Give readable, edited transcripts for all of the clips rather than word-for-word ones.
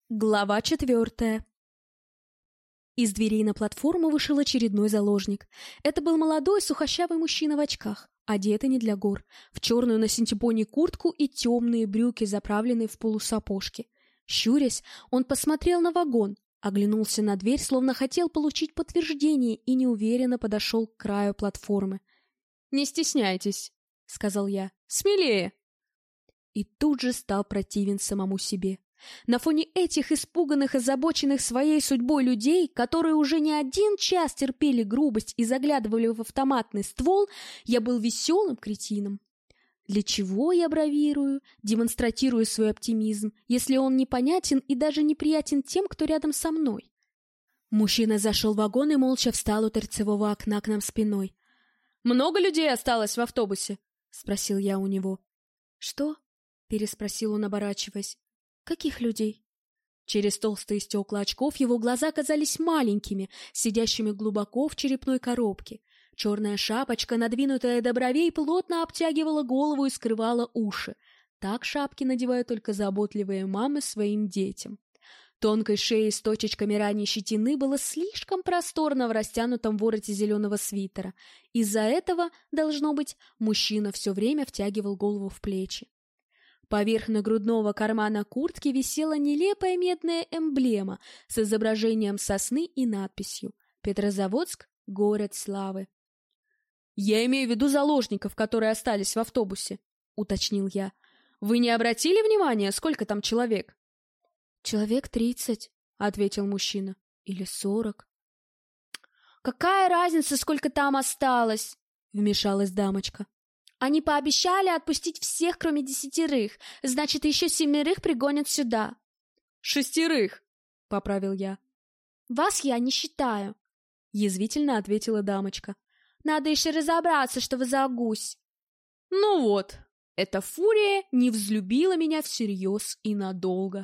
Глава 4. Из дверей на платформу вышел очередной заложник. Это был молодой сухощавый мужчина в очках, одетый не для гор, в черную на синтепоне куртку и темные брюки, заправленные в полусапожки. Щурясь, он посмотрел на вагон, оглянулся на дверь, словно хотел получить подтверждение, и неуверенно подошел к краю платформы. «Не стесняйтесь», — сказал я, — «смелее». И тут же стал противен самому себе. На фоне этих испуганных, озабоченных своей судьбой людей, которые уже не один час терпели грубость и заглядывали в автоматный ствол, я был веселым кретином. Для чего я бравирую, демонстратирую свой оптимизм, если он непонятен и даже неприятен тем, кто рядом со мной? Мужчина зашел в вагон и молча встал у торцевого окна к нам спиной. «Много людей осталось в автобусе?» — спросил я у него. «Что?» — переспросил он, оборачиваясь. «Каких людей?» Через толстые стекла очков его глаза казались маленькими, сидящими глубоко в черепной коробке. Черная шапочка, надвинутая до бровей, плотно обтягивала голову и скрывала уши. Так шапки надевают только заботливые мамы своим детям. Тонкой шеи с точечками ранней щетины было слишком просторно в растянутом вороте зеленого свитера. Из-за этого, должно быть, мужчина все время втягивал голову в плечи. Поверх нагрудного кармана куртки висела нелепая медная эмблема с изображением сосны и надписью «Петрозаводск, город славы». «Я имею в виду заложников, которые остались в автобусе», — уточнил я. «Вы не обратили внимания, сколько там человек?» «Человек 30», — ответил мужчина. «Или 40». «Какая разница, сколько там осталось?» — вмешалась дамочка. «Они пообещали отпустить всех, кроме 10, значит, еще 7 пригонят сюда». 6, — поправил я. «Вас я не считаю», — язвительно ответила дамочка. «Надо еще разобраться, что вы за гусь». Ну вот, эта фурия не взлюбила меня всерьез и надолго.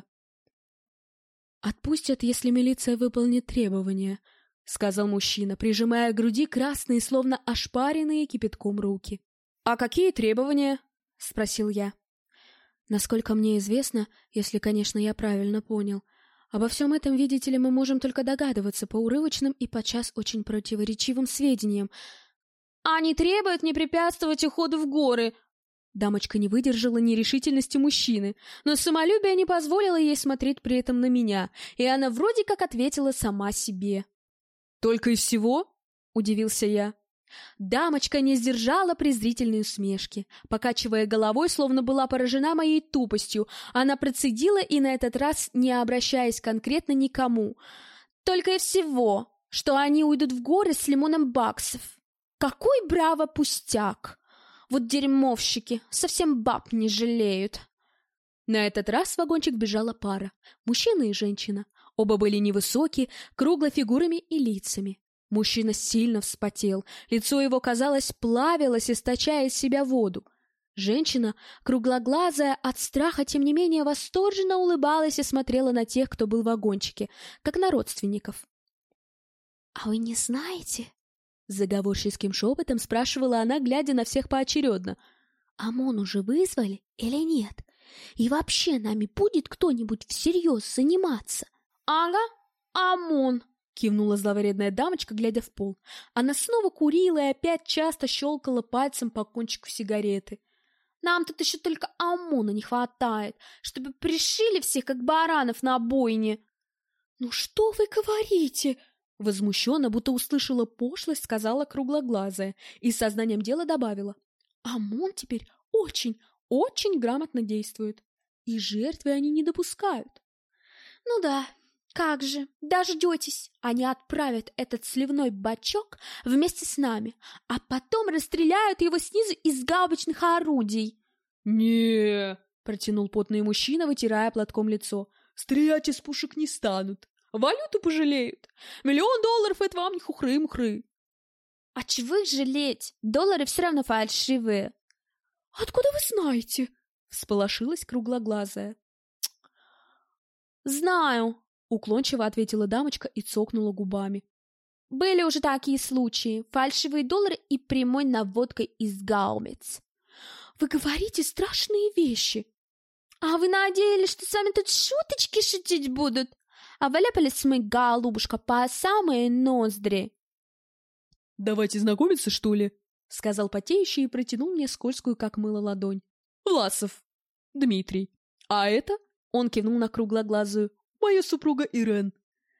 «Отпустят, если милиция выполнит требования», — сказал мужчина, прижимая к груди красные, словно ошпаренные кипятком руки. «А какие требования?» — спросил я. «Насколько мне известно, если, конечно, я правильно понял, обо всем этом, видите ли, мы можем только догадываться по урывочным и подчас очень противоречивым сведениям». «Они требуют не препятствовать уходу в горы!» Дамочка не выдержала нерешительности мужчины, но самолюбие не позволило ей смотреть при этом на меня, и она вроде как ответила сама себе. «Только и всего?» — удивился я. Дамочка не сдержала презрительной усмешки. Покачивая головой, словно была поражена моей тупостью, она процедила и на этот раз, не обращаясь конкретно никому. «Только и всего, что они уйдут в горы с лимоном баксов. Какой браво пустяк! Вот дерьмовщики, совсем баб не жалеют». На этот раз в вагончик бежала пара, мужчина и женщина. Оба были невысокие, круглофигурами и лицами. Мужчина сильно вспотел, лицо его, казалось, плавилось, источая из себя воду. Женщина, круглоглазая от страха, тем не менее восторженно улыбалась и смотрела на тех, кто был в вагончике, как на родственников. «А вы не знаете?» — заговорческим шепотом спрашивала она, глядя на всех поочередно. «ОМОН уже вызвали или нет? И вообще нами будет кто-нибудь всерьез заниматься?» «Ага, ОМОН!» — кивнула зловредная дамочка, глядя в пол. Она снова курила и опять часто щелкала пальцем по кончику сигареты. «Нам тут еще только ОМОНа не хватает, чтобы пришили всех, как баранов на бойне». «Ну что вы говорите?» — возмущенно, будто услышала пошлость, сказала круглоглазая и сознанием дела добавила. «ОМОН теперь очень, очень грамотно действует, и жертвы они не допускают». «Ну да. Как же, дождетесь, они отправят этот сливной бачок вместе с нами, а потом расстреляют его снизу из гаубичных орудий». «Не-е-е», протянул потный мужчина, вытирая платком лицо. «Стрелять из пушек не станут, валюту пожалеют. $1 000 000 — это вам не хухры-мухры». «А чего их жалеть? Доллары все равно фальшивые». «Откуда вы знаете?» — всполошилась круглоглазая. «Знаю», — уклончиво ответила дамочка и цокнула губами. «Были уже такие случаи. Фальшивые доллары и прямой наводкой из гаубиц». «Вы говорите страшные вещи». А вы надеялись, что с вами тут шуточки шутить будут? А вляпались мы, голубушка, по самые ноздри. «Давайте знакомиться, что ли?» — сказал потеющий и протянул мне скользкую, как мыло, ладонь. «Власов. Дмитрий. А это...» — он кивнул на круглоглазую. «Моя супруга Ирен».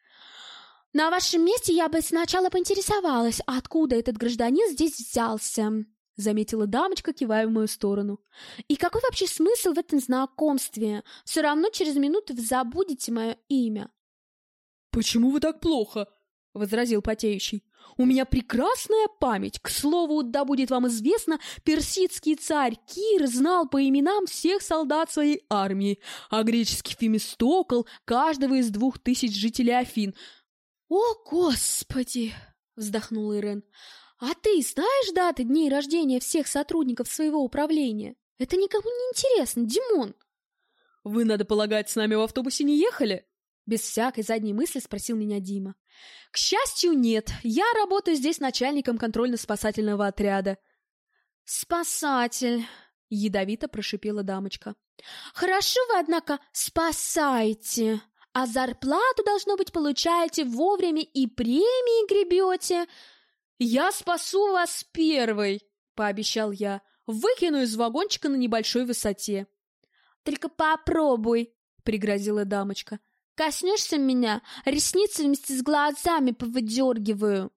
На вашем месте я бы сначала поинтересовалась, откуда этот гражданин здесь взялся, заметила дамочка, кивая в мою сторону. И какой вообще смысл в этом знакомстве? Все равно через минуту вы забудете мое имя. «Почему вы так плохо?» — возразил потеющий. «У меня прекрасная память. К слову, да будет вам известно, персидский царь Кир знал по именам всех солдат своей армии, а греческий Фемистокл — каждого из 2000 жителей Афин». «О, Господи!» — вздохнула Ирен. «А ты знаешь даты дней рождения всех сотрудников своего управления? Это никому не интересно, Димон!» «Вы, надо полагать, с нами в автобусе не ехали?» Без всякой задней мысли спросил меня Дима. «К счастью, нет. Я работаю здесь начальником контрольно-спасательного отряда». «Спасатель!» — ядовито прошипела дамочка. «Хорошо вы, однако, спасаете, а зарплату, должно быть, получаете вовремя и премии гребете». «Я спасу вас первой!» — пообещал я. «Выкину из вагончика на небольшой высоте». «Только попробуй!» — пригрозила дамочка. «Коснешься меня, ресницы вместе с глазами повыдергиваю».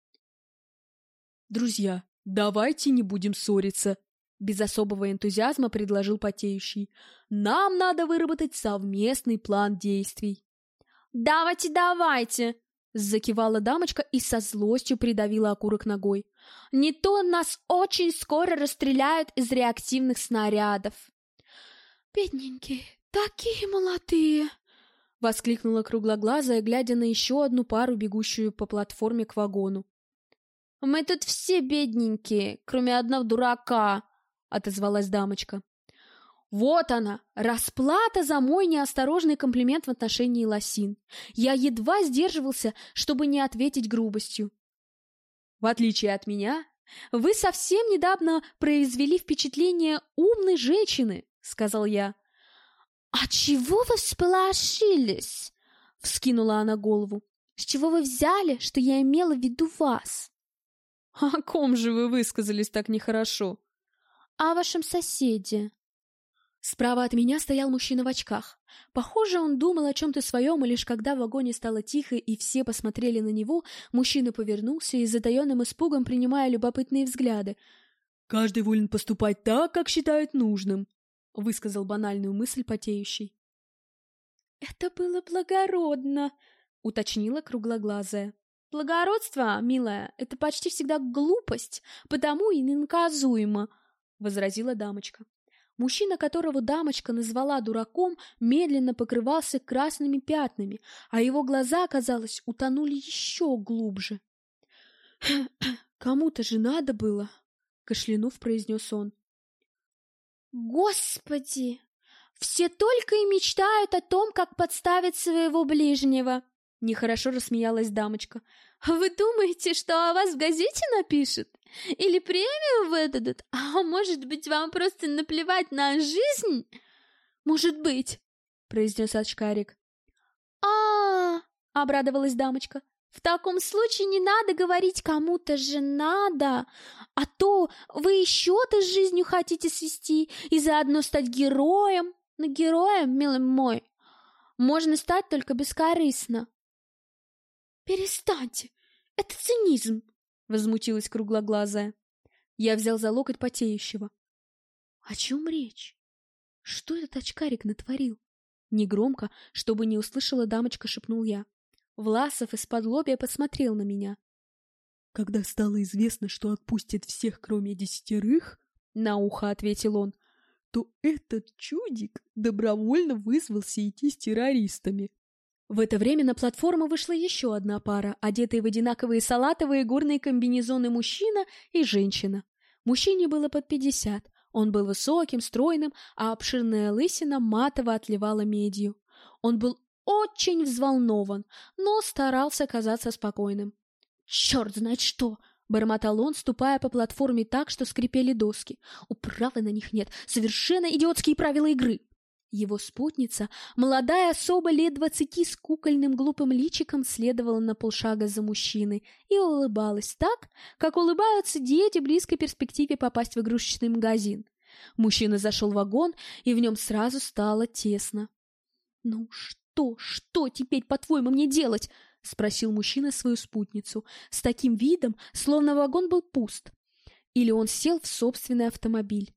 «Друзья, давайте не будем ссориться», — без особого энтузиазма предложил потеющий. «Нам надо выработать совместный план действий». «Давайте, давайте!» — закивала дамочка и со злостью придавила окурок ногой. «Не то нас очень скоро расстреляют из реактивных снарядов». «Бедненькие, такие молодые!» — воскликнула круглоглазая, глядя на еще одну пару, бегущую по платформе к вагону. «Мы тут все бедненькие, кроме одного дурака», — отозвалась дамочка. Вот она, расплата за мой неосторожный комплимент в отношении лосин. Я едва сдерживался, чтобы не ответить грубостью. В отличие от меня, вы совсем недавно произвели впечатление умной женщины, сказал я. «А чего вы всполошились?» — вскинула она голову. «С чего вы взяли, что я имела в виду вас?» «О ком же вы высказались так нехорошо?» «О вашем соседе». Справа от меня стоял мужчина в очках. Похоже, он думал о чем-то своем, и лишь когда в вагоне стало тихо и все посмотрели на него, мужчина повернулся и с затаенным испугом, принимая любопытные взгляды. «Каждый волен поступать так, как считает нужным», — высказал банальную мысль потеющий. «Это было благородно», — уточнила круглоглазая. «Благородство, милая, это почти всегда глупость, потому и ненаказуемо», — возразила дамочка. Мужчина, которого дамочка назвала дураком, медленно покрывался красными пятнами, а его глаза, казалось, утонули еще глубже. «Кому-то же надо было», — кашлянув, произнес он. «Господи! Все только и мечтают о том, как подставить своего ближнего!» Нехорошо рассмеялась дамочка. «Вы думаете, что о вас в газете напишут? Или премию выдадут? А может быть, вам просто наплевать на жизнь?» «Может быть», — произнес очкарик. Обрадовалась дамочка. «В таком случае не надо говорить кому-то же надо, а то вы и счеты с жизнью хотите свести и заодно стать героем. Но героем, милый мой, можно стать только бескорыстно». «Перестаньте, это цинизм», — возмутилась круглоглазая. Я взял за локоть потеющего. «О чем речь? Что этот очкарик натворил?» Негромко, чтобы не услышала дамочка, шепнул я. Власов из-под-лобья посмотрел на меня. «Когда стало известно, что отпустят всех, кроме 10, на ухо ответил он, то этот чудик добровольно вызвался идти с террористами». В это время на платформу вышла еще одна пара, одетые в одинаковые салатовые горные комбинезоны мужчина и женщина. Мужчине было под 50, он был высоким, стройным, а обширная лысина матово отливала медью. Он был очень взволнован, но старался казаться спокойным. «Черт знает что!» — бормотал он, ступая по платформе так, что скрипели доски. «Управы на них нет, совершенно идиотские правила игры!» Его спутница, молодая особа лет 20 с кукольным глупым личиком, следовала на полшага за мужчиной и улыбалась так, как улыбаются дети близкой перспективе попасть в игрушечный магазин. Мужчина зашел в вагон, и в нем сразу стало тесно. «Ну что теперь, по-твоему, мне делать?» — спросил мужчина свою спутницу, с таким видом, словно вагон был пуст. Или он сел в собственный автомобиль.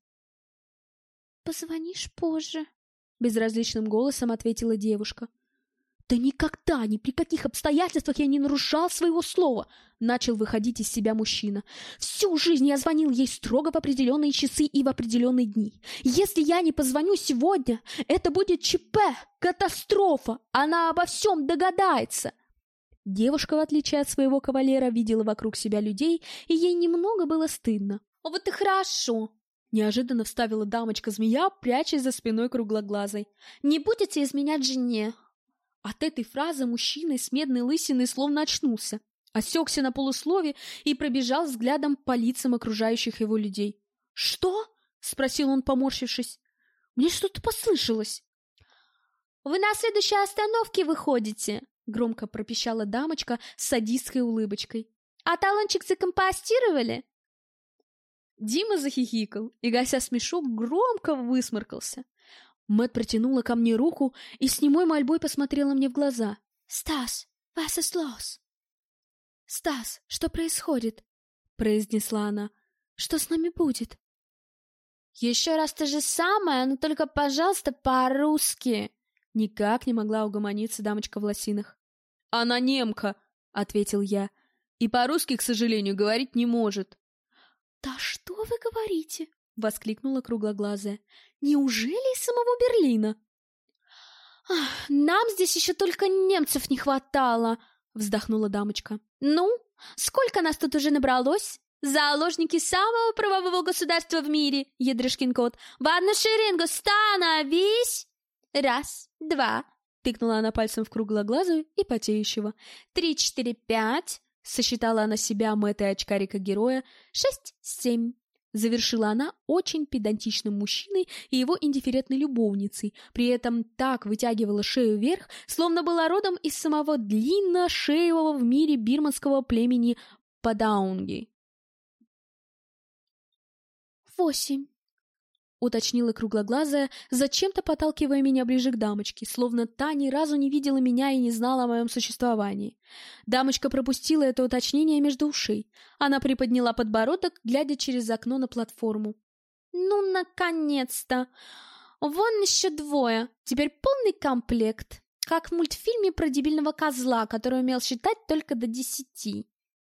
«Позвонишь позже», — безразличным голосом ответила девушка. «Да никогда, ни при каких обстоятельствах я не нарушал своего слова!» — начал выходить из себя мужчина. «Всю жизнь я звонил ей строго в определенные часы и в определенные дни. Если я не позвоню сегодня, это будет ЧП, катастрофа, она обо всем догадается!» Девушка, в отличие от своего кавалера, видела вокруг себя людей, и ей немного было стыдно. «Вот и хорошо!» — неожиданно вставила дамочка-змея, прячась за спиной круглоглазой. «Не будете изменять жене!» От этой фразы мужчина с медной лысиной словно очнулся, осекся на полуслове и пробежал взглядом по лицам окружающих его людей. «Что?» — спросил он, поморщившись. «Мне что-то послышалось». «Вы на следующей остановке выходите», — громко пропищала дамочка с садистской улыбочкой. «А талончик закомпостировали?» Дима захихикал и, гася смешок, громко высморкался. Мэтт протянула ко мне руку и с немой мольбой посмотрела мне в глаза. «Стас, was ist los?» «Стас, что происходит?» — произнесла она. «Что с нами будет?» «Еще раз то же самое, но только, пожалуйста, по-русски!» Никак не могла угомониться дамочка в лосинах. «Она немка!» — ответил я. «И по-русски, к сожалению, говорить не может». «Да что вы говорите?» — воскликнула круглоглазая. «Неужели из самого Берлина?» «Нам здесь еще только немцев не хватало!» — вздохнула дамочка. «Ну, сколько нас тут уже набралось? Заложники самого правового государства в мире, ядрышкин кот! В одну шеренгу становись! Раз, два!» — тыкнула она пальцем в круглоглазую и потеющего. 3, 4, 5... — сосчитала она себя, Мэтта и очкарика-героя. 6, 7. Завершила она очень педантичным мужчиной и его индифферентной любовницей, при этом так вытягивала шею вверх, словно была родом из самого длинношеевого в мире бирманского племени Падаунги. 8. Уточнила круглоглазая, зачем-то подталкивая меня ближе к дамочке, словно та ни разу не видела меня и не знала о моем существовании. Дамочка пропустила это уточнение между ушей. Она приподняла подбородок, глядя через окно на платформу. «Ну, наконец-то! Вон еще 2. Теперь полный комплект. Как в мультфильме про дебильного козла, который умел считать только до 10.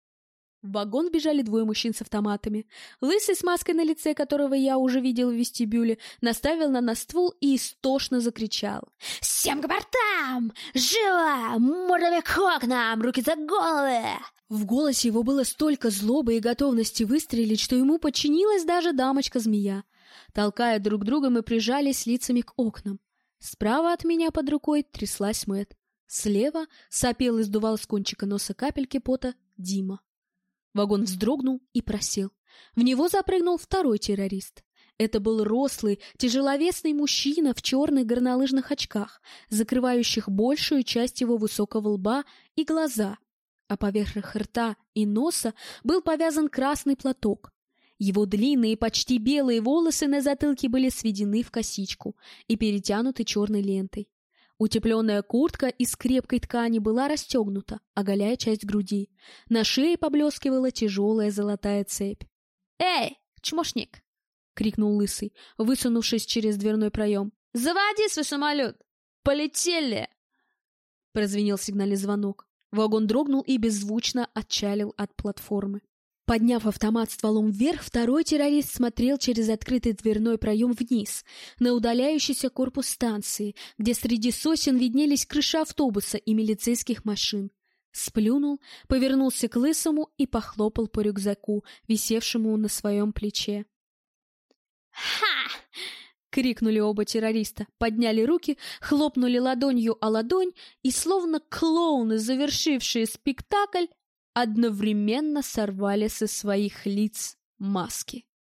В вагон бежали 2 мужчин с автоматами. Лысый с маской на лице, которого я уже видел в вестибюле, наставил на нас ствол и истошно закричал. «Всем к бортам! Живо! Мордами к окнам! Руки за головы!» В голосе его было столько злобы и готовности выстрелить, что ему подчинилась даже дамочка-змея. Толкая друг друга, мы прижались лицами к окнам. Справа от меня под рукой тряслась Мэтт. Слева сопел и сдувал с кончика носа капельки пота Дима. Вагон вздрогнул и просел. В него запрыгнул 2 террорист. Это был рослый, тяжеловесный мужчина в черных горнолыжных очках, закрывающих большую часть его высокого лба и глаза, а поверх рта и носа был повязан красный платок. Его длинные, почти белые волосы на затылке были сведены в косичку и перетянуты черной лентой. Утепленная куртка из крепкой ткани была расстегнута, оголяя часть груди. На шее поблескивала тяжелая золотая цепь. «Эй, чмошник!» — крикнул Лысый, высунувшись через дверной проем. «Заводи свой самолет! Полетели!» Прозвенел сигнальный звонок. Вагон дрогнул и беззвучно отчалил от платформы. Подняв автомат стволом вверх, 2 террорист смотрел через открытый дверной проем вниз, на удаляющийся корпус станции, где среди сосен виднелись крыши автобуса и милицейских машин. Сплюнул, повернулся к Лысому и похлопал по рюкзаку, висевшему на своем плече. «Ха!» — крикнули оба террориста, подняли руки, хлопнули ладонью о ладонь и, словно клоуны, завершившие спектакль, одновременно сорвали со своих лиц маски.